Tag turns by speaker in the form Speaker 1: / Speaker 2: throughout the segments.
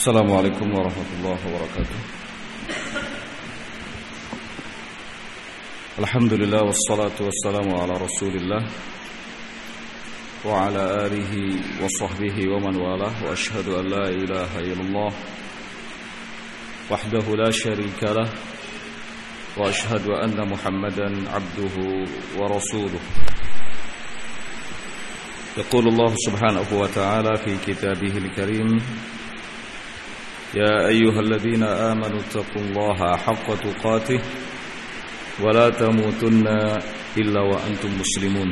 Speaker 1: Assalamualaikum warahmatullahi wabarakatuh. Alhamdulillah wassalatu wassalamu ala Rasulillah wa ala alihi wa sahbihi wa man walah, wa ashhadu an la ilaha illallah wahdahu la syarika lah, wa ashhadu anna Muhammadan abduhu wa rasuluh. Yaqulu Allah subhanahu wa ta'ala fi kitabihil karim: يا أيها الذين آمنوا اتقوا الله حق تقاته ولا تموتن إلا وأنتم مسلمون.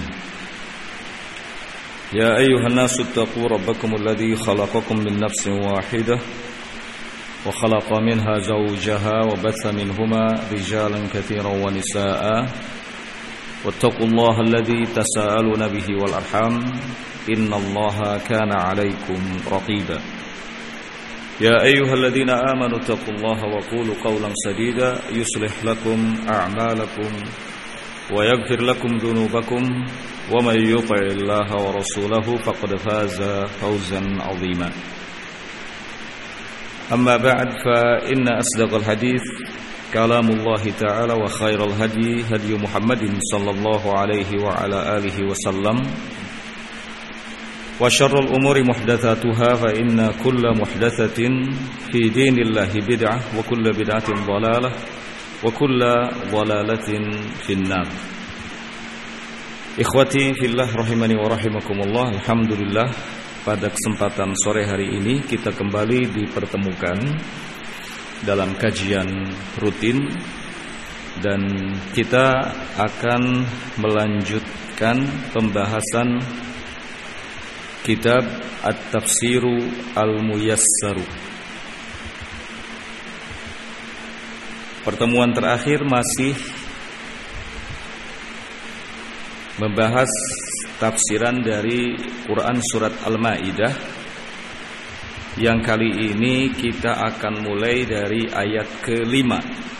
Speaker 1: يا أيها الناس اتقوا ربكم الذي خلقكم من نفس واحدة وخلق منها زوجها وبث منهما رجالا كثيرا ونساء واتقوا الله الذي تساءلون به والأرحام إن الله كان عليكم رقيبا. يا أيها الذين آمنوا اتقوا الله وقولوا قولا سديدا يصلح لكم أعمالكم ويغفر لكم ذنوبكم ومن يطع الله ورسوله فقد فاز فوزا عظيما. أما بعد فإن أصدق الحديث كلام الله تعالى وخير الهدي هدي محمد صلى الله عليه وعلى آله وسلم وشر الأمور محدثاتها فإن كل محدثة في دين الله بدعة وكل بدعة ضلالة وكل ضلالة في النار. Ikhwati fillah rahimani wa rahimakumullah. Alhamdulillah, pada kesempatan sore hari ini kita kembali dipertemukan dalam kajian rutin, dan kita akan melanjutkan pembahasan Kitab At-Tafsiru Al-Muyassaru. Pertemuan terakhir masih membahas tafsiran dari Quran Surat Al-Ma'idah. Yang kali ini kita akan mulai dari ayat ke-5.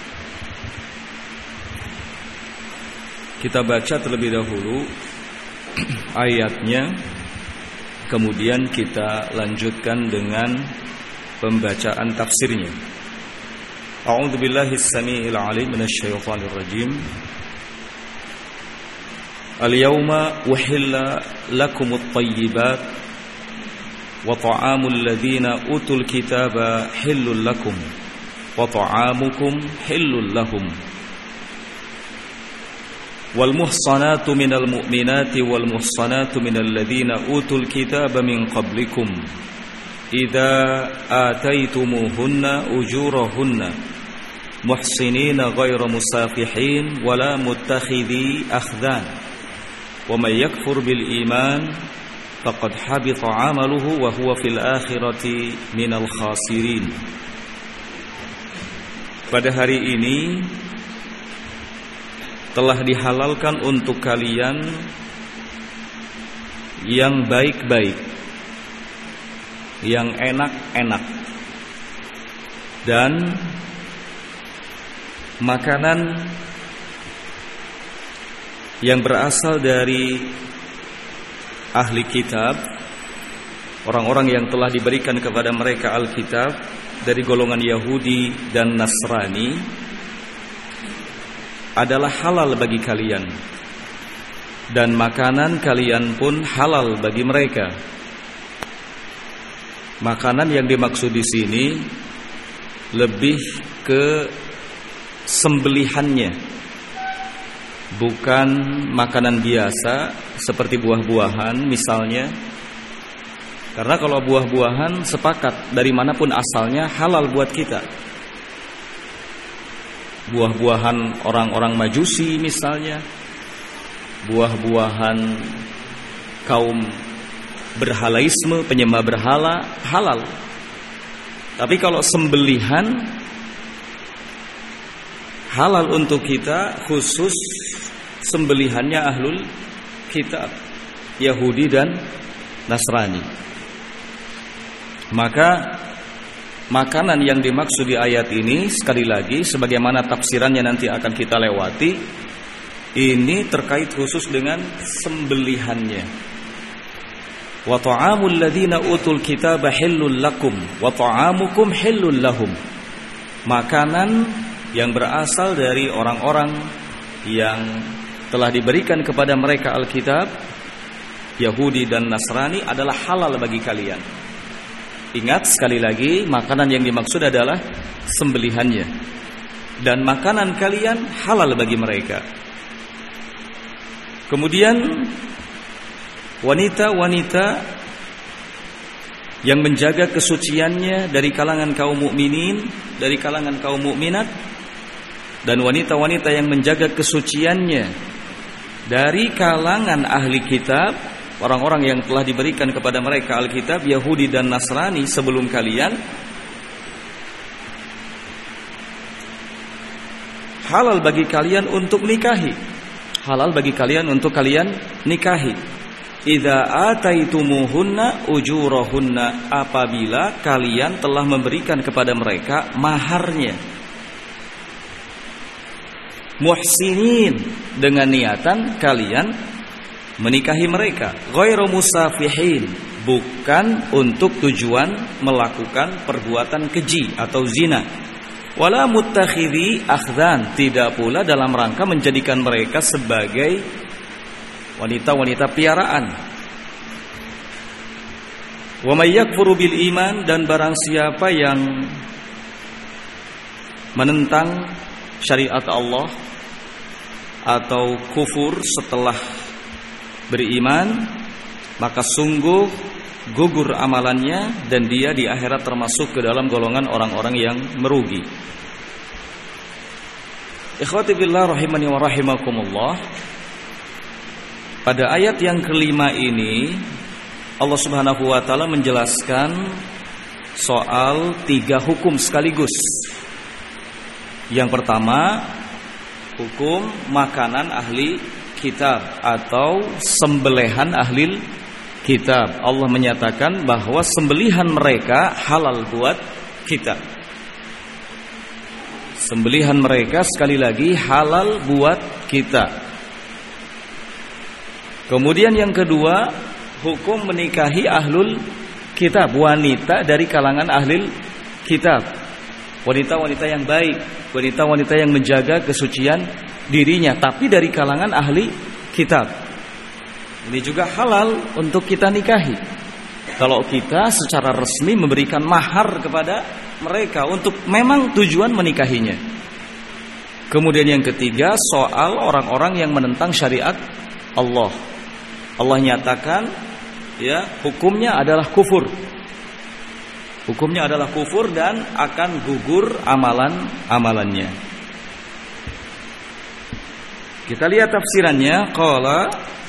Speaker 1: Kita baca terlebih dahulu ayatnya, kemudian kita lanjutkan dengan pembacaan tafsirnya. A'udzu billahi as-sami'il 'alim minasyaitonir rajim. Al-yawma uhilla lakumut thayyibat wa ta'amul ladzina utul kitaba hillul lakum wa ta'amukum hillul lahum. والمحصنات من المؤمنات والمحصنات من الذين أوتوا الكتاب من قبلكم إذا آتيتموهن أجورهن محصنين غير مسافحين ولا متخذي أخدان ومن يكفر بالإيمان فقد حبط عمله وهو في الآخرة من الخاسرين. Pada hari ini telah dihalalkan untuk kalian yang baik-baik, yang enak-enak, dan makanan yang berasal dari ahli kitab, orang-orang yang telah diberikan kepada mereka Alkitab dari golongan Yahudi dan Nasrani, adalah halal bagi kalian, dan makanan kalian pun halal bagi mereka. Makanan yang dimaksud di sini lebih ke sembelihannya, bukan makanan biasa seperti buah-buahan misalnya. Karena kalau buah-buahan sepakat dari manapun asalnya halal buat kita. Buah-buahan orang-orang Majusi misalnya, buah-buahan kaum berhalaisme, penyembah berhala, halal. Tapi kalau sembelihan halal untuk kita, khusus sembelihannya ahlul kitab, Yahudi dan Nasrani. Maka makanan yang dimaksud di ayat ini, sekali lagi sebagaimana tafsirannya nanti akan kita lewati, ini terkait khusus dengan sembelihannya. wa ta'amul ladzina utul kitaba hillul lakum wa ta'amukum hillul lahum. Makanan yang berasal dari orang-orang yang telah diberikan kepada mereka Alkitab, Yahudi dan Nasrani, adalah halal bagi kalian. Ingat sekali lagi, makanan yang dimaksud adalah sembelihannya, dan makanan kalian halal bagi mereka. Kemudian wanita-wanita yang menjaga kesuciannya dari kalangan kaum mukminin, dari kalangan kaum mukminat, dan wanita-wanita yang menjaga kesuciannya dari kalangan ahli kitab, orang-orang yang telah diberikan kepada mereka Alkitab, Yahudi dan Nasrani sebelum kalian, halal bagi kalian untuk nikahi. Halal bagi kalian untuk kalian nikahi. Idza ataitumuhunna ujurahunna, apabila kalian telah memberikan kepada mereka maharnya. Muhsinin, dengan niatan kalian menikahi mereka. Ghairu musafihin, bukan untuk tujuan melakukan perbuatan keji atau zina. Wala muttakhidhi akhdan, tidak pula dalam rangka menjadikan mereka sebagai wanita-wanita piaraan. Wa may yakfuru bil iman, dan barang siapa yang menentang syariat Allah atau kufur setelah beriman, maka sungguh gugur amalannya dan dia di akhirat termasuk ke dalam golongan orang-orang yang merugi. Ikhwati billah rahimani wa rahimakumullah. Pada ayat yang kelima ini Allah Subhanahu wa taala menjelaskan soal 3 hukum sekaligus. Yang pertama, hukum makanan ahli kitab atau sembelihan ahli kitab. Allah menyatakan bahwa sembelihan mereka halal buat kita. Sembelihan mereka sekali lagi halal buat kita. Kemudian yang kedua, hukum menikahi ahlul kitab, wanita dari kalangan ahlul kitab. Wanita-wanita yang baik, wanita-wanita yang menjaga kesucian dirinya, tapi dari kalangan ahli kitab. Ini juga halal untuk kita nikahi, kalau kita secara resmi memberikan mahar kepada mereka untuk memang tujuan menikahinya. Kemudian yang ketiga, soal orang-orang yang menentang syariat Allah. Allah nyatakan ya, hukumnya adalah kufur. Hukumnya adalah kufur dan akan gugur amalan-amalannya. Kita lihat tafsirannya. Qala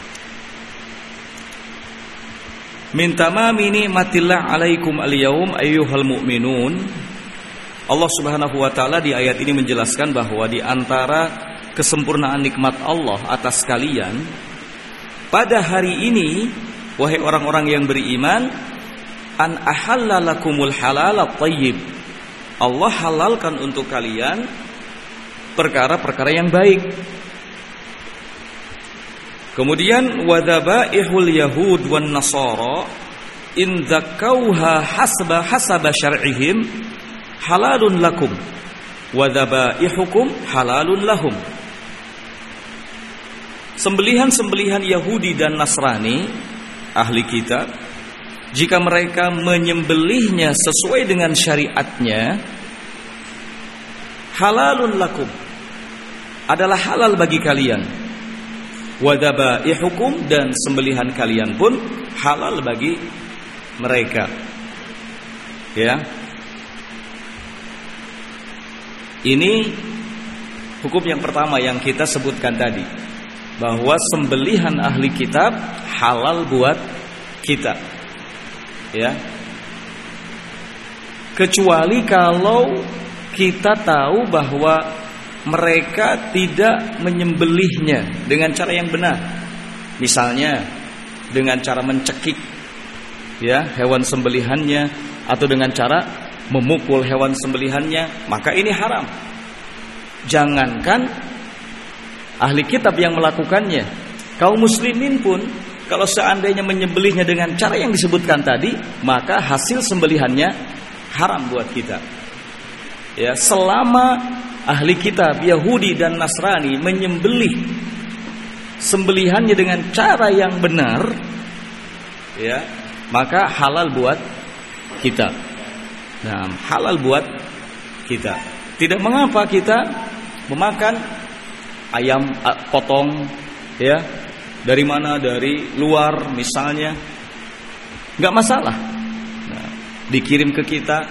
Speaker 1: min tamami ni'matillah alaikum al-yaum ayyuhal mu'minun. Allah Subhanahu wa taala di ayat ini menjelaskan bahwa di antara kesempurnaan nikmat Allah atas kalian pada hari ini, wahai orang-orang yang beriman, an ahalla lakumul halal at-thayyib. Allah halalkan untuk kalian perkara-perkara yang baik. Kemudian wadzabaihul yahud wan nasara in zakauha hasaba syar'ihim halalun lakum wadzabaihukum halalun lahum. Sembelihan-sembelihan Yahudi dan Nasrani ahli kitab, jika mereka menyembelihnya sesuai dengan syariatnya, halalun lakum, adalah halal bagi kalian. Wadabaihukum, dan sembelihan kalian pun halal bagi mereka. Ya. Ini hukum yang pertama yang kita sebutkan tadi, bahwa sembelihan ahli kitab halal buat kita. Ya. Kecuali kalau kita tahu bahwa mereka tidak menyembelihnya dengan cara yang benar. Misalnya dengan cara mencekik ya hewan sembelihannya, atau dengan cara memukul hewan sembelihannya, maka ini haram. Jangankan ahli kitab yang melakukannya, kaum muslimin pun Kalau seandainya menyembelihnya dengan cara yang disebutkan tadi, maka hasil sembelihannya haram buat kita. Ya, selama ahli kitab Yahudi dan Nasrani menyembelih sembelihannya dengan cara yang benar, ya, maka halal buat kita. Nah, halal buat kita. Tidak mengapa kita memakan ayam potong, ya, dari mana, dari luar misalnya, nggak masalah. Nah, dikirim ke kita,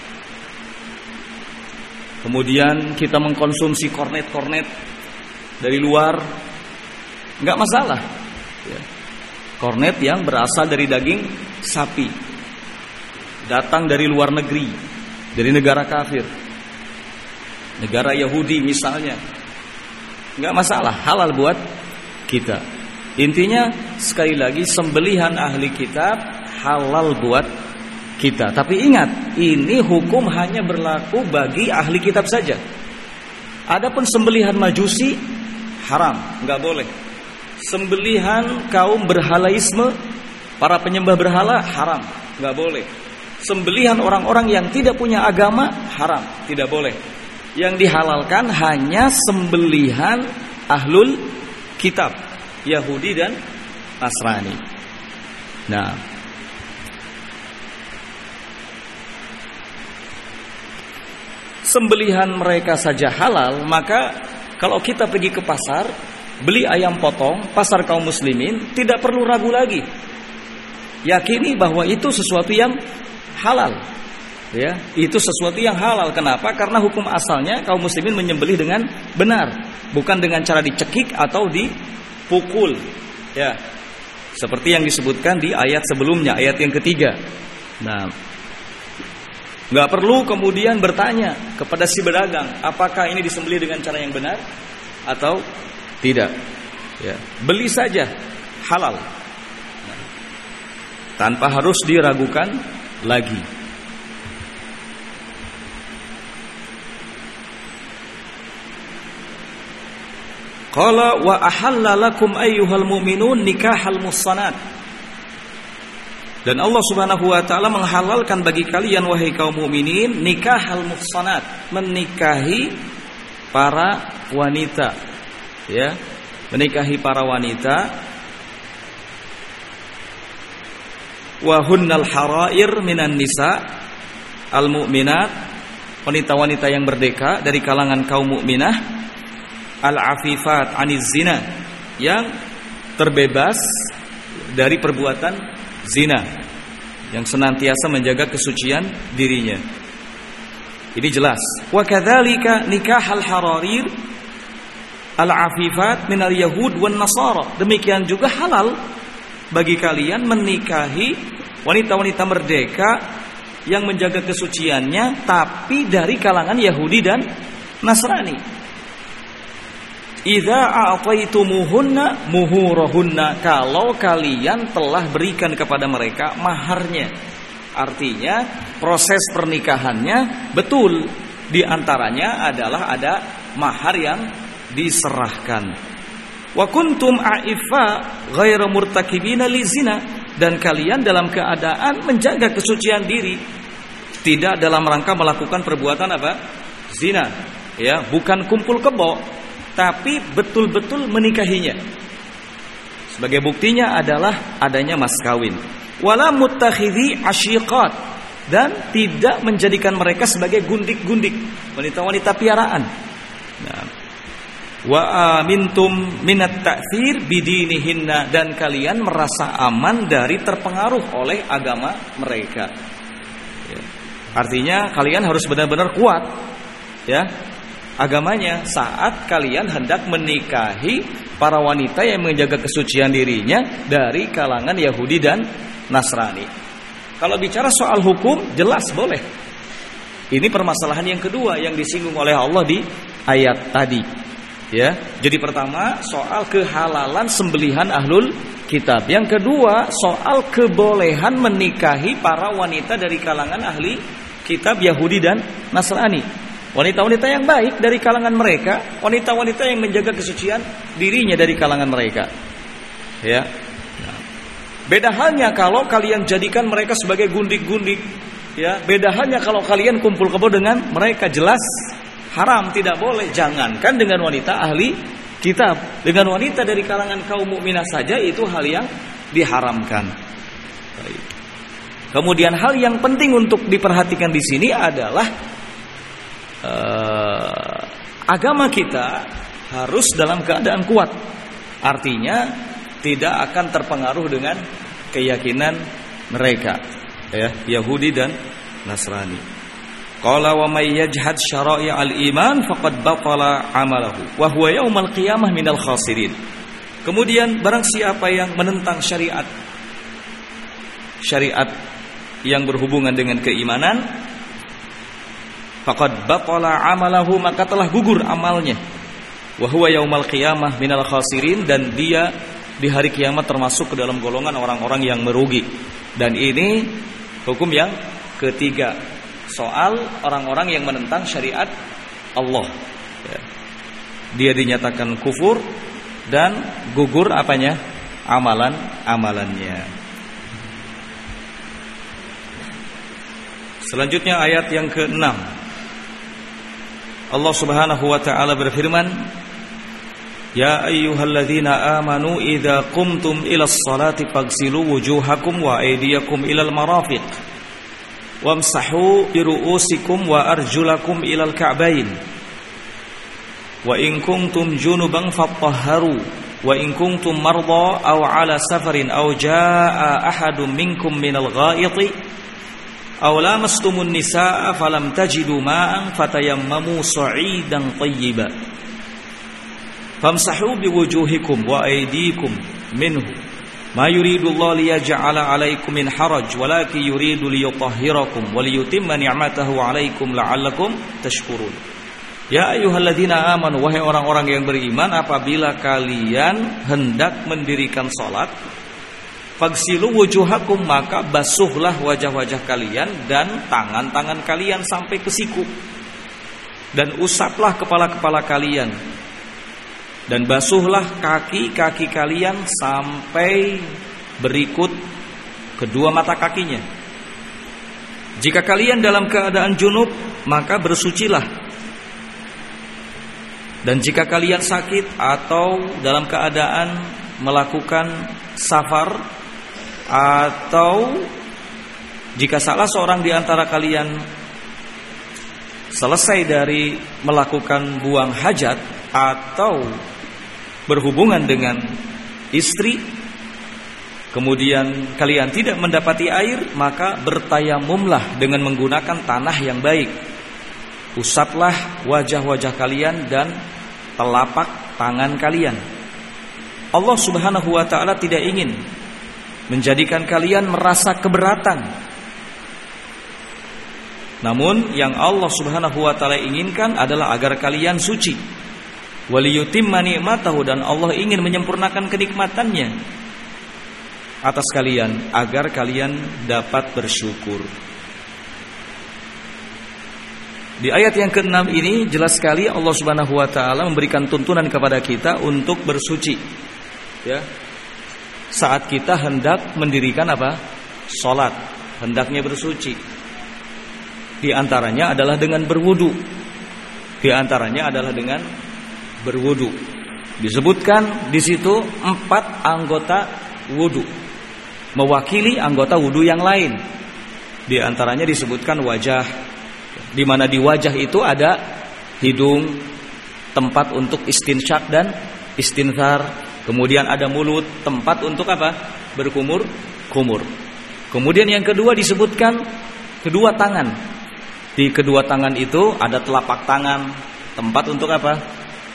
Speaker 1: kemudian kita mengkonsumsi kornet-kornet dari luar, nggak masalah. Ya. Kornet yang berasal dari daging sapi, datang dari luar negeri, dari negara kafir, negara Yahudi misalnya, nggak masalah, halal buat kita. Intinya sekali lagi, sembelihan ahli kitab halal buat kita. Tapi ingat, ini hukum hanya berlaku bagi ahli kitab saja. Adapun sembelihan majusi haram, nggak boleh. Sembelihan kaum berhalaisme, para penyembah berhala, haram, nggak boleh. Sembelihan orang-orang yang tidak punya agama, haram, tidak boleh. Yang dihalalkan hanya sembelihan ahlul kitab, Yahudi dan Nasrani. Nah, sembelihan mereka saja halal, maka kalau kita pergi ke pasar, beli ayam potong, pasar kaum muslimin, tidak perlu ragu lagi. Yakini bahwa itu sesuatu yang halal. Ya, itu sesuatu yang halal. Kenapa? Karena hukum asalnya kaum muslimin menyembelih dengan benar, bukan dengan cara dicekik atau dipukul. Ya, seperti yang disebutkan di ayat sebelumnya, ayat yang ketiga. Nah, nggak perlu kemudian bertanya kepada si pedagang, apakah ini disembelih dengan cara yang benar atau tidak. Ya, beli saja, halal. Nah, tanpa harus diragukan lagi. Qala wa ahalla lakum ayyuhal mu'minun nikahal muhsanat. Dan Allah Subhanahu wa taala menghalalkan bagi kalian wahai kaum mukminin nikahal muhsanat, menikahi para wanita. Ya, menikahi para wanita. Wa hunnal harair minan nisa al mu'minat, wanita-wanita yang merdeka dari kalangan kaum mukminah, al-afifat aniz zina, yang terbebas dari perbuatan zina, yang senantiasa menjaga kesucian dirinya. Ini jelas. Wa kadzalika nikahal hararir al-afifat minal yahud wan nasara. Demikian juga halal bagi kalian menikahi wanita-wanita merdeka yang menjaga kesuciannya tapi dari kalangan Yahudi dan Nasrani. Idza a'taitumuhunna muhurahunna, kalau kalian telah berikan kepada mereka maharnya. Artinya proses pernikahannya betul, di antaranya adalah ada mahar yang diserahkan. Wa kuntum a'iffa ghairu murtakibina lizina, dan kalian dalam keadaan menjaga kesucian diri, tidak dalam rangka melakukan perbuatan apa? Zina, ya, bukan kumpul kebo, tapi betul-betul menikahinya. Sebagai buktinya adalah adanya mas kawin. Wala muttakhidhi asyiqat, dan tidak menjadikan mereka sebagai gundik-gundik, wanita-wanita piaraan. Nah, wa amintum minat ta'thir bidinihinna, dan kalian merasa aman dari terpengaruh oleh agama mereka. Ya. Artinya kalian harus benar-benar kuat, ya, agamanya saat kalian hendak menikahi para wanita yang menjaga kesucian dirinya dari kalangan Yahudi dan Nasrani. Kalau bicara soal hukum, jelas boleh. Ini permasalahan yang kedua yang disinggung oleh Allah di ayat tadi. Ya, jadi pertama soal kehalalan sembelihan ahlul kitab. Yang kedua soal kebolehan menikahi para wanita dari kalangan ahli kitab Yahudi dan Nasrani. Wanita-wanita yang baik dari kalangan mereka, wanita-wanita yang menjaga kesucian dirinya dari kalangan mereka. Ya. Nah, Beda halnya kalau kalian jadikan mereka sebagai gundik-gundik, ya. Beda halnya kalau kalian kumpul kebo dengan mereka, jelas haram, tidak boleh. Jangankan dengan wanita ahli kitab, dengan wanita dari kalangan kaum mukminah saja itu hal yang diharamkan. Baik. Kemudian hal yang penting untuk diperhatikan di sini adalah agama kita harus dalam keadaan kuat. Artinya tidak akan terpengaruh dengan keyakinan mereka, ya, Yahudi dan Nasrani. Qala wa may yajhad syara'i al-iman faqad batala 'amalahu wa huwa yaumal qiyamah minal khasirin. Kemudian barang siapa yang menentang syariat yang berhubungan dengan keimanan, faqad batala 'amalahu, maka telah gugur amalnya. Wa huwa yaumal qiyamah minal khasirin, dan dia di hari kiamat termasuk ke dalam golongan orang-orang yang merugi. Dan ini hukum yang ketiga, soal orang-orang yang menentang syariat Allah. Dia dinyatakan kufur dan gugur apanya? Amalannya. Selanjutnya ayat yang ke-6. Allah Subhanahu wa taala berfirman, Ya ayyuhalladzina amanu idza qumtum ilas salati faghsilu wujuhakum wa aydiyakum ilal marafiq wamsahu bi ru'usikum wa arjulakum ilal ka'bayn wa in kuntum junuban fatahharu wa in kuntum marda aw ala safarin aw jaa ahadun minkum minal ghaiti aw lamastumun nisaa falam tajidu ma'an fatayammamu sa'idan thayyiban famsahu biwujuhikum wa aydikum minhu ma yuridullahu liyaj'ala 'alaikum min haraj walakin yuridu liyutahhirakum wa liyutimma ni'matahu 'alaikum la'allakum tashkurun. Ya ayyuhalladzina amanu, wahai orang-orang yang beriman, apabila kalian hendak mendirikan salat, fagsilu wujuhakum, maka basuhlah wajah-wajah kalian dan tangan-tangan kalian sampai ke siku, dan usaplah kepala-kepala kalian, dan basuhlah kaki-kaki kalian sampai berikut kedua mata kakinya. Jika kalian dalam keadaan junub, maka bersucilah. Dan jika kalian sakit atau dalam keadaan melakukan safar, atau jika salah seorang di antara kalian selesai dari melakukan buang hajat atau berhubungan dengan istri, kemudian kalian tidak mendapati air, maka bertayamumlah dengan menggunakan tanah yang baik. Usaplah wajah-wajah kalian dan telapak tangan kalian. Allah Subhanahu wa ta'ala tidak ingin menjadikan kalian merasa keberatan. Namun yang Allah Subhanahu wa ta'ala inginkan adalah agar kalian suci. Waliyutimma ni'matahu, dan Allah ingin menyempurnakan kenikmatannya atas kalian agar kalian dapat bersyukur. Di ayat yang ke-6 ini jelas sekali Allah Subhanahu wa taala memberikan tuntunan kepada kita untuk bersuci, ya. Saat kita hendak mendirikan apa? Salat, hendaknya bersuci. Di antaranya adalah dengan berwudu. Di antaranya adalah dengan berwudu. Disebutkan di situ 4 anggota wudu, mewakili anggota wudu yang lain. Di antaranya disebutkan wajah, di mana di wajah itu ada hidung, tempat untuk istinsyak dan istinthar. Kemudian ada mulut, tempat untuk apa? Berkumur-kumur. Kemudian yang kedua disebutkan kedua tangan. Di kedua tangan itu ada telapak tangan, tempat untuk apa?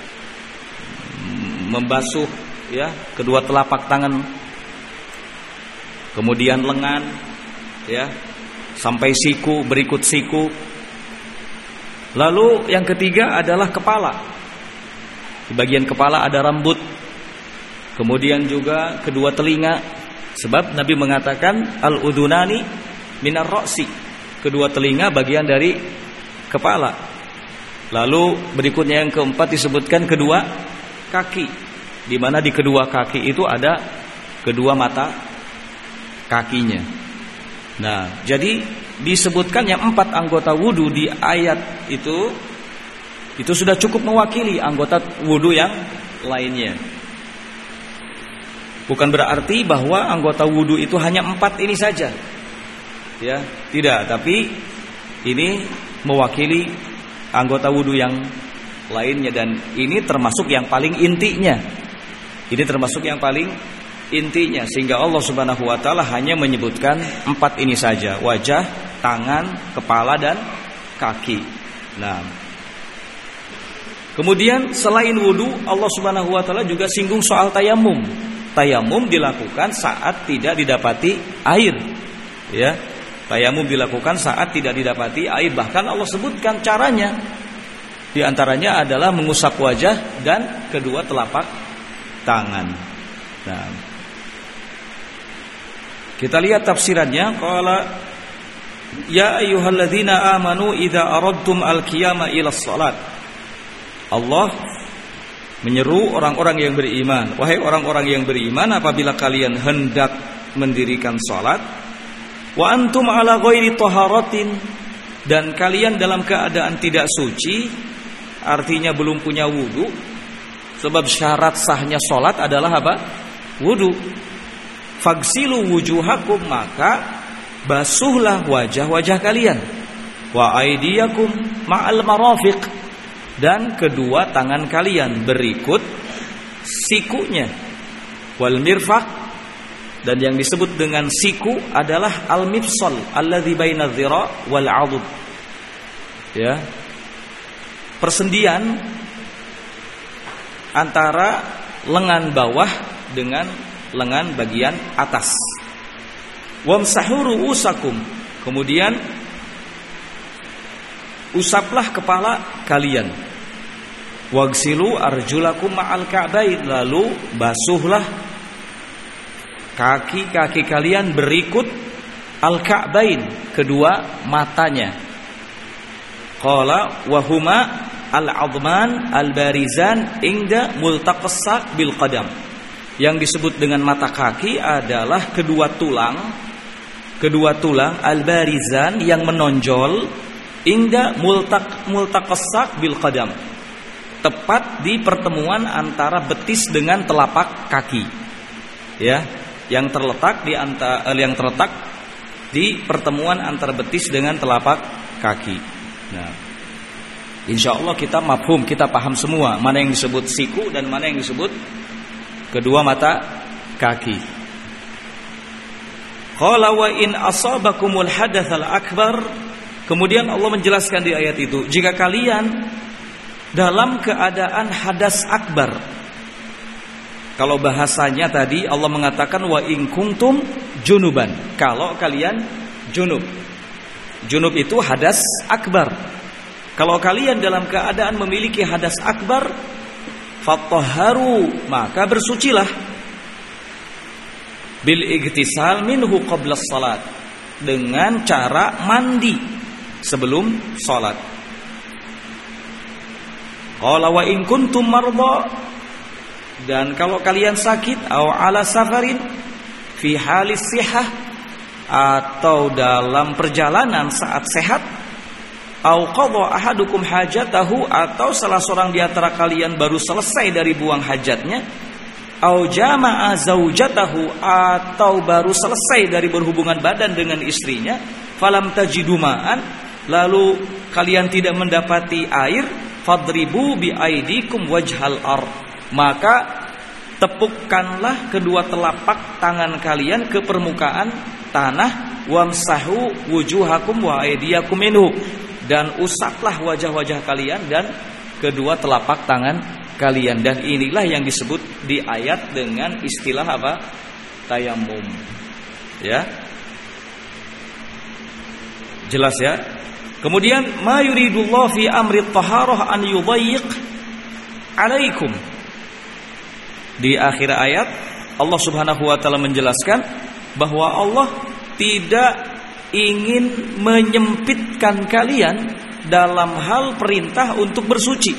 Speaker 1: Membasuh, ya, kedua telapak tangan. Kemudian lengan, ya, sampai siku, berikut siku. Lalu yang ketiga adalah kepala. Di bagian kepala ada rambut. Kemudian juga kedua telinga, sebab Nabi mengatakan al-udunani minar ra'si, kedua telinga bagian dari kepala. Lalu berikutnya yang keempat disebutkan kedua kaki, di mana di kedua kaki itu ada kedua mata kakinya. Nah, jadi disebutkan yang 4 anggota wudu di ayat itu sudah cukup mewakili anggota wudu yang lainnya. Bukan berarti bahwa anggota wudu itu hanya 4 ini saja. Ya, tidak, tapi ini mewakili anggota wudu yang lainnya, dan ini termasuk yang paling intinya. Ini termasuk yang paling intinya, sehingga Allah Subhanahu wa taala hanya menyebutkan 4 ini saja: wajah, tangan, kepala, dan kaki. Nah, kemudian selain wudu, Allah Subhanahu wa taala juga singgung soal tayamum. Tayamum dilakukan saat tidak didapati air. Ya. Tayamum dilakukan saat tidak didapati air. Bahkan Allah sebutkan caranya. Di antaranya adalah mengusap wajah dan kedua telapak tangan. Nah, kita lihat tafsirannya. Qala ya ayyuhalladzina amanu idza aradtum al-qiyama ila shalat. Allah menyeru orang-orang yang beriman, wahai orang-orang yang beriman, apabila kalian hendak mendirikan salat, wa antum ala ghairi taharatin, dan kalian dalam keadaan tidak suci, artinya belum punya wudu. Sebab syarat sahnya salat adalah apa? Wudu. Fagsilu wujuhakum, maka basuhlah wajah-wajah kalian. Wa aidiyakum ma'al marafiq, dan kedua tangan kalian berikut sikunya. Wal mirfaq, dan yang disebut dengan siku adalah al-mifsal alladzi baina dhira' wal 'adud. Ya. Persendian antara lengan bawah dengan lengan bagian atas. Wamsahu ru'usakum, kemudian usaplah kepala kalian. Wagsilu arjulakum ma'al ka'bain, lalu basuhlah kaki-kaki kalian berikut al-ka'bain, kedua matanya. Qala wa huma al-'adman al-barizan inda multaqas saq bil qadam. Yang disebut dengan mata kaki adalah kedua tulang al-barizan yang menonjol inda multaqas saq bil qadam, tepat di pertemuan antara betis dengan telapak kaki. Ya, yang terletak di pertemuan antara betis dengan telapak kaki. Nah, insyaallah kita mafhum, kita paham semua mana yang disebut siku dan mana yang disebut kedua mata kaki. Qala wa in asabakumul hadatsal akbar, kemudian Allah menjelaskan di ayat itu, jika kalian dalam keadaan hadas akbar. Kalau bahasanya tadi Allah mengatakan wa in kuntum junuban, kalau kalian junub. Junub itu hadas akbar. Kalau kalian dalam keadaan memiliki hadas akbar, fatahharu, maka bersucilah. Bil igtisal minhu qabla shalat, dengan cara mandi sebelum salat. Qala wa in kuntum marda, dan kalau kalian sakit, au ala safarin fi halis sihah, atau dalam perjalanan saat sehat, au qadha ahadukum hajatahu, atau salah seorang di antara kalian baru selesai dari buang hajatnya, au jama'a zaujatahu, atau baru selesai dari berhubungan badan dengan istrinya, falam tajidu ma'an, lalu kalian tidak mendapati air, fadribu bi aidikum wajhal ard, maka tepukkanlah kedua telapak tangan kalian ke permukaan tanah, wamsahu wujuhakum wa aydiyakum minhu, dan usaplah wajah-wajah kalian dan kedua telapak tangan kalian. Dan inilah yang disebut di ayat dengan istilah apa? Tayammum. Ya. Jelas ya? Kemudian ma yuridullahu fi amri taharah an yudayyiq alaikum. Di akhir ayat Allah Subhanahu wa taala menjelaskan bahwa Allah tidak ingin menyempitkan kalian dalam hal perintah untuk bersuci.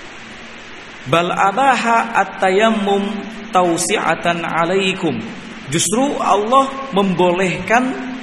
Speaker 1: Bal abaha at-tayammum tausi'atan alaikum. Justru Allah membolehkan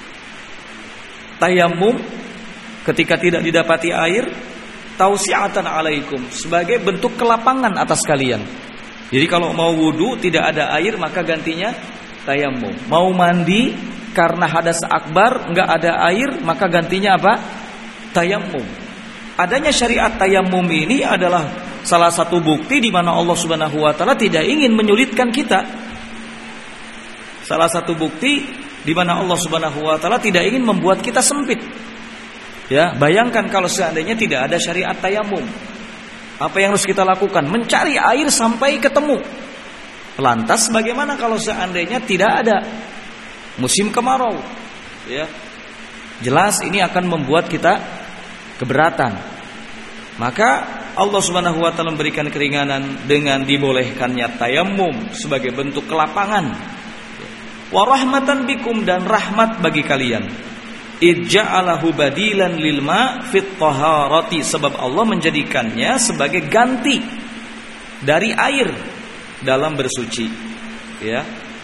Speaker 1: tayamum ketika tidak didapati air, tausi'atan alaikum, sebagai bentuk kelapangan atas kalian. Jadi kalau mau wudu tidak ada air, maka gantinya tayamum. Mau mandi karena hadas akbar enggak ada air, maka gantinya apa? Tayamum. Adanya syariat tayamum ini adalah salah satu bukti di mana Allah Subhanahu wa taala tidak ingin menyulitkan kita. Salah satu bukti di mana Allah Subhanahu wa taala tidak ingin membuat kita sempit. Ya, bayangkan kalau seandainya tidak ada syariat tayamum. Apa yang harus kita lakukan? Mencari air sampai ketemu. Lantas bagaimana kalau seandainya tidak ada musim kemarau? Ya. Jelas ini akan membuat kita keberatan. Maka Allah Subhanahu wa taala memberikan keringanan dengan dibolehkannya tayamum sebagai bentuk kelapangan. Wa rahmatan bikum, dan rahmat bagi kalian. Ij'alahu badilan lil ma fit taharati, sebab Allah menjadikannya sebagai ganti dari air dalam bersuci. Ya.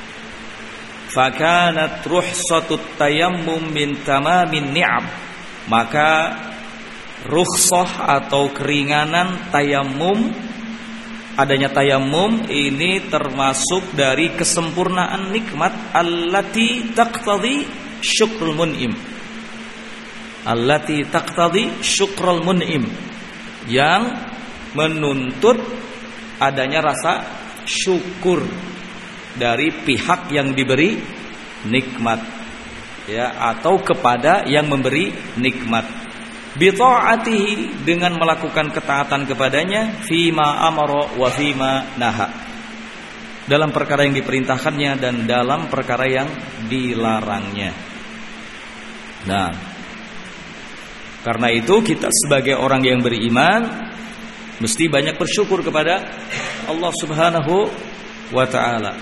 Speaker 1: Fakanat ruhsatut tayammum min tamamin ni'am, maka rukhsah atau keringanan tayamum, adanya tayamum ini termasuk dari kesempurnaan nikmat allati taqtadi syukrul mun'im. Allati taqtadi syukrul mun'im, yang menuntut adanya rasa syukur dari pihak yang diberi nikmat, ya, atau kepada yang memberi nikmat. Bi ta'atihi, dengan melakukan ketaatan kepadanya, fima amara wa fima naha, dalam perkara yang diperintahkannya dan dalam perkara yang dilarangnya. Nah, karena itu kita sebagai orang yang beriman mesti banyak bersyukur kepada Allah Subhanahu wa taala.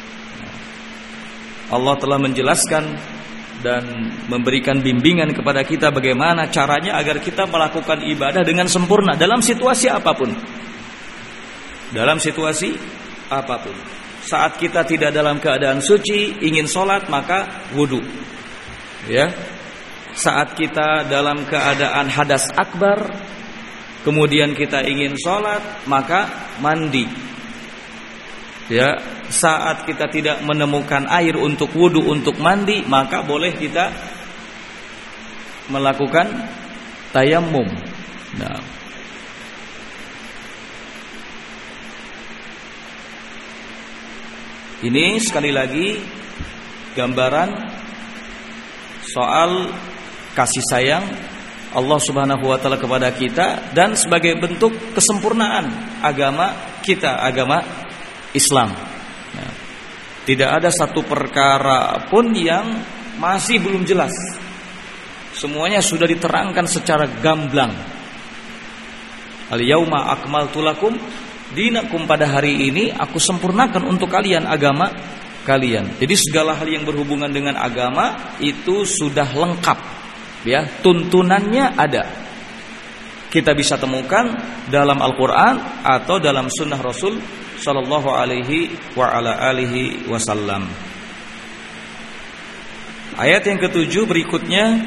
Speaker 1: Allah telah menjelaskan dan memberikan bimbingan kepada kita bagaimana caranya agar kita melakukan ibadah dengan sempurna dalam situasi apapun. Dalam situasi apapun. Saat kita tidak dalam keadaan suci, ingin sholat, maka wudu. Ya. Saat kita dalam keadaan hadas akbar, kemudian kita ingin sholat, maka mandi. Ya, saat kita tidak menemukan air untuk wudu, untuk mandi, maka boleh kita melakukan tayammum. Nah, ini sekali lagi gambaran soal kasih sayang Allah Subhanahu wa taala kepada kita, dan sebagai bentuk kesempurnaan agama kita, agama Islam. Nah, tidak ada satu perkara pun yang masih belum jelas. Semuanya sudah diterangkan secara gamblang. Al-yauma akmaltu lakum dinakum, pada hari ini aku sempurnakan untuk kalian agama kalian. Jadi segala hal yang berhubungan dengan agama itu sudah lengkap. Ya, tuntunannya ada. Kita bisa temukan dalam Al-Qur'an atau dalam sunnah Rasul sallallahu alaihi wa ala alihi wasallam. Ayat yang ke-7 berikutnya,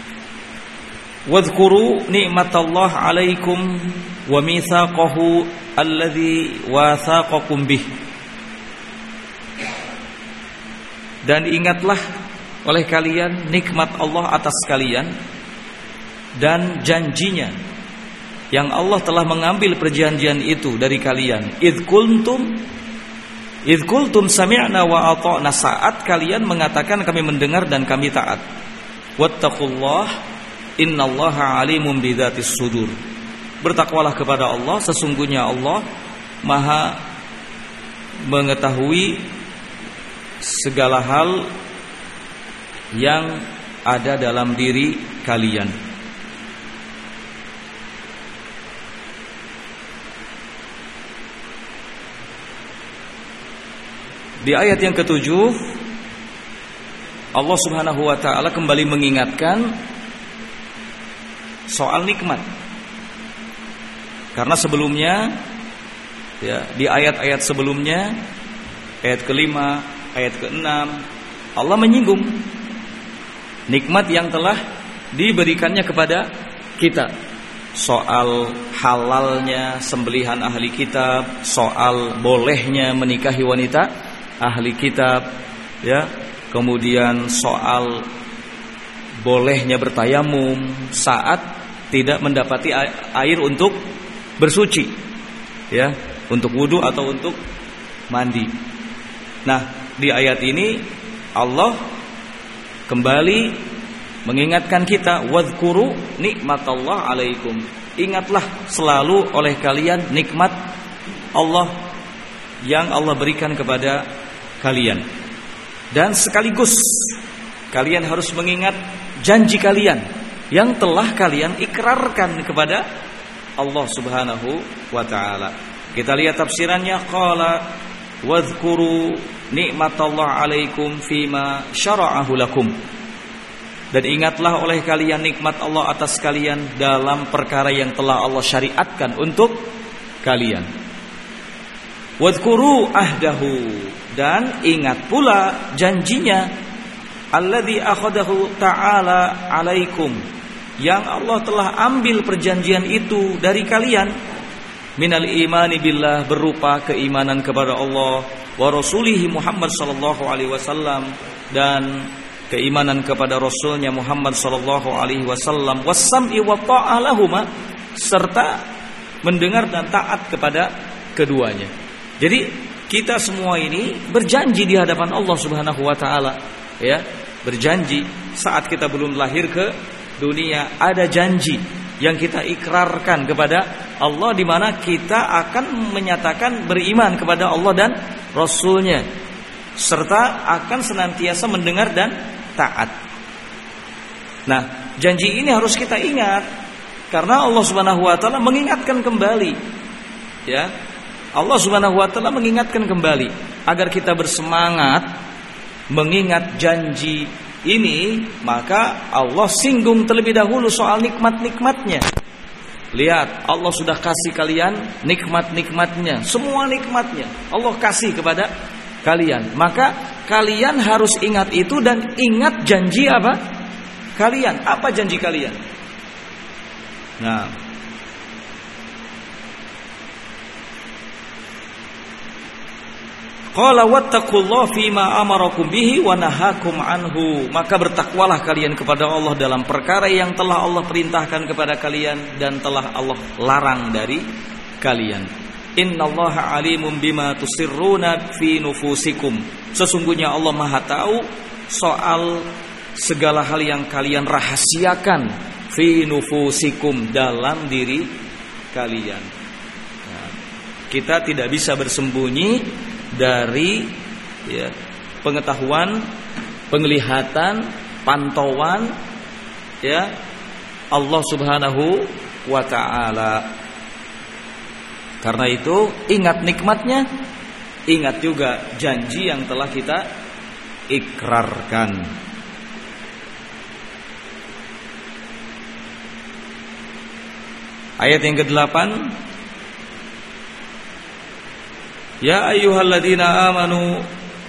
Speaker 1: wadhkuru ni'matallah alaikum wa mitsaqahu alladzi wathaqakum bih. Dan ingatlah oleh kalian nikmat Allah atas kalian dan janjinya yang Allah telah mengambil perjanjian itu dari kalian. Idz qultum sami'na wa ata'na, saat kalian mengatakan kami mendengar dan kami taat. Wattaqullah innallaha alimun bidzatis sudur. Bertakwalah kepada Allah, sesungguhnya Allah Maha mengetahui segala hal yang ada dalam diri kalian. Di ayat yang ke-7 Allah Subhanahu wa taala kembali mengingatkan soal nikmat. Karena sebelumnya, ya, di ayat-ayat sebelumnya, ayat ke-5, ayat ke-6 Allah menyinggung nikmat yang telah diberikannya kepada kita. Soal halalnya sembelihan ahli kitab, soal bolehnya menikahi wanita ahli kitab, ya. Kemudian soal bolehnya bertayamum saat tidak mendapati air untuk bersuci, ya, untuk wudu atau untuk mandi. Nah, di ayat ini Allah kembali mengingatkan kita, wadhkuru nikmatallah alaikum. Ingatlah selalu oleh kalian nikmat Allah yang Allah berikan kepada kalian. Dan sekaligus kalian harus mengingat janji kalian yang telah kalian ikrarkan kepada Allah Subhanahu wa taala. Kita lihat tafsirannya, qala wadhkuru nikmatallah alaikum fima syara'ahu lakum. Dan ingatlah oleh kalian nikmat Allah atas kalian dalam perkara yang telah Allah syariatkan untuk kalian. Wadhkuru ahdahu, dan ingat pula janjinya, alladzi akhadahu ta'ala alaikum, yang Allah telah ambil perjanjian itu dari kalian, minal imani billah, berupa keimanan kepada Allah, wa rasulihi Muhammad sallallahu alaihi wasallam, dan keimanan kepada Rasulnya Muhammad sallallahu alaihi wasallam, wassam'i wa ta'alahuma, serta mendengar dan taat kepada keduanya. Jadi kita semua ini berjanji di hadapan Allah Subhanahu wa taala, ya, berjanji saat kita belum lahir ke dunia, ada janji yang kita ikrarkan kepada Allah, di mana kita akan menyatakan beriman kepada Allah dan Rasulnya, serta akan senantiasa mendengar dan taat. Nah, janji ini harus kita ingat karena Allah Subhanahu wa taala mengingatkan kembali, ya. Allah Subhanahu wa taala mengingatkan kembali agar kita bersemangat mengingat janji ini. Maka Allah singgung terlebih dahulu soal nikmat-nikmatnya. Lihat, Allah sudah kasih kalian nikmat-nikmatnya, semua nikmatnya Allah kasih kepada kalian. Maka kalian harus ingat itu dan ingat janji apa? Kalian, apa janji kalian? Nah, qala wattaqullaha fima amarakum bihi wa nahakum anhu, maka bertakwalah kalian kepada Allah dalam perkara yang telah Allah perintahkan kepada kalian dan telah Allah larang dari kalian. Innallaha alimun bima tusirruna fi nufusikum, sesungguhnya Allah Maha tahu soal segala hal yang kalian rahasiakan, fi nufusikum, dalam diri kalian. Nah, kita tidak bisa bersembunyi dari, ya, pengetahuan, penglihatan, pantauan, ya, Allah Subhanahu wa taala. Karena itu ingat nikmatnya, ingat juga janji yang telah kita ikrarkan. Ayat yang ke-8, ya ayyuhalladzina amanu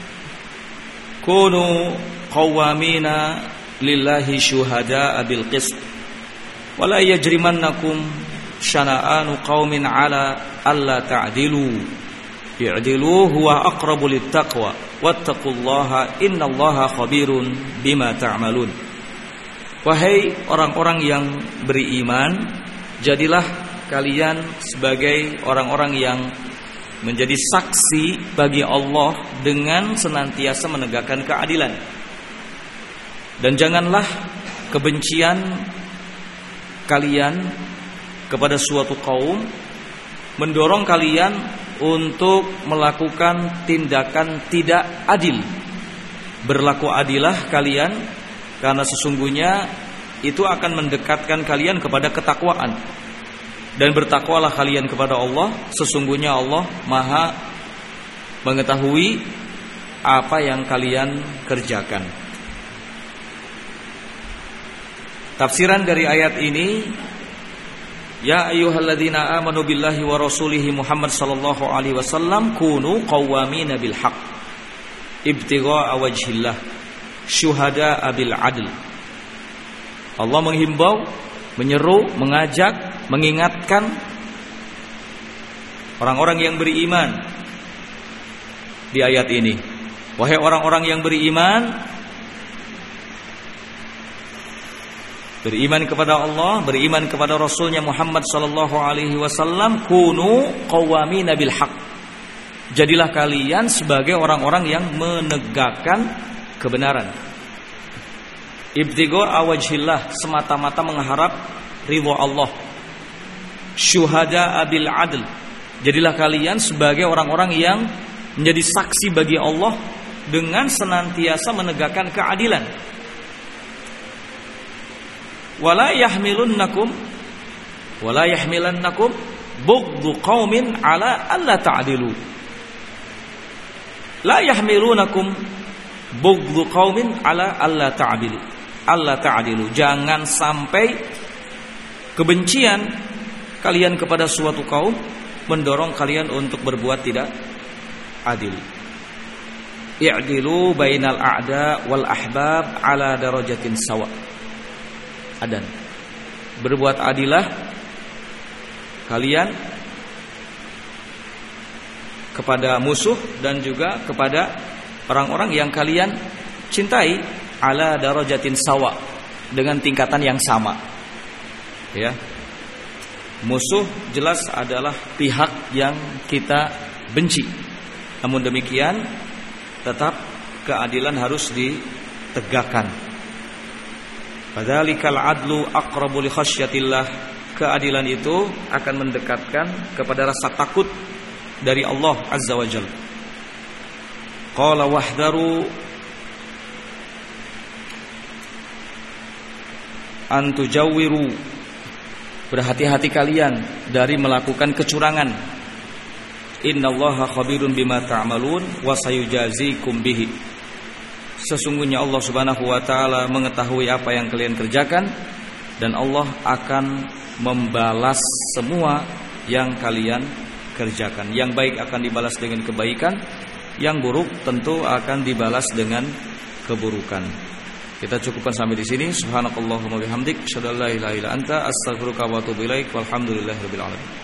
Speaker 1: kunu qawwamina lillahi syuhada'a bil qist wa la yajrimannakum syana'anu qaumin ala alla ta'dilu i'dilu huwa aqrabu littaqwa wattaqullaha innallaha khabirun bima ta'malun. Wahai orang-orang yang beriman, jadilah kalian sebagai orang-orang yang menjadi saksi bagi Allah dengan senantiasa menegakkan keadilan. Dan janganlah kebencian kalian kepada suatu kaum mendorong kalian untuk melakukan tindakan tidak adil. Berlaku adilah kalian, karena sesungguhnya itu akan mendekatkan kalian kepada ketakwaan. Dan bertakwalah kalian kepada Allah, sesungguhnya Allah Maha mengetahui apa yang kalian kerjakan. Tafsiran dari ayat ini, ya ayyuhalladzina amanu billahi wa rasulihi Muhammad sallallahu alaihi wasallam kunu qawwamina bil haqq. ibtigha'a wajhillah syuhada'a bil 'adl. Allah menghimbau, menyeru, mengajak, mengingatkan orang-orang yang beriman di ayat ini. Wahai orang-orang yang beriman kepada Allah, beriman kepada Rasulnya Muhammad sallallahu alaihi wasallam, kunu qawamina bil haqq. Jadilah kalian sebagai orang-orang yang menegakkan kebenaran. Ibtigha'a wajhillah, semata-mata mengharap ridha Allah. Syuhada'a bil 'adl. Jadilah kalian sebagai orang-orang yang menjadi saksi bagi Allah dengan senantiasa menegakkan keadilan. Wala yahmilannakum bughdhu qaumin ala alla ta'dilu. La yahmilunakum bughdhu qaumin ala alla ta'dilu. Alla ta'dilu. Jangan sampai kebencian kalian kepada suatu kaum mendorong kalian untuk berbuat tidak adil. I'dilu bainal a'da wal ahbab ala darajatin sawa. Adan. Berbuat adilah kalian kepada musuh dan juga kepada orang-orang yang kalian cintai ala darajatin sawa, dengan tingkatan yang sama. Ya. Musuh jelas adalah pihak yang kita benci. Namun demikian tetap keadilan harus ditegakkan. Padzalikal adlu aqrabu li khasyatillah. Keadilan itu akan mendekatkan kepada rasa takut dari Allah Azza wa Jalla. Qala wahdaru an tujawwiru. Berhati-hati kalian dari melakukan kecurangan. Innallaha khabirun bima ta'malun wa sayujazikum bihi. Sesungguhnya Allah Subhanahu wa taala mengetahui apa yang kalian kerjakan dan Allah akan membalas semua yang kalian kerjakan. Yang baik akan dibalas dengan kebaikan, yang buruk tentu akan dibalas dengan keburukan. Kita cukupkan sampai di sini. Subhanakallahumma bihamdik, asyhadu an la ilaha illa anta, astaghfiruka wa atubu ilaik. Walhamdulillahirabbil alamin.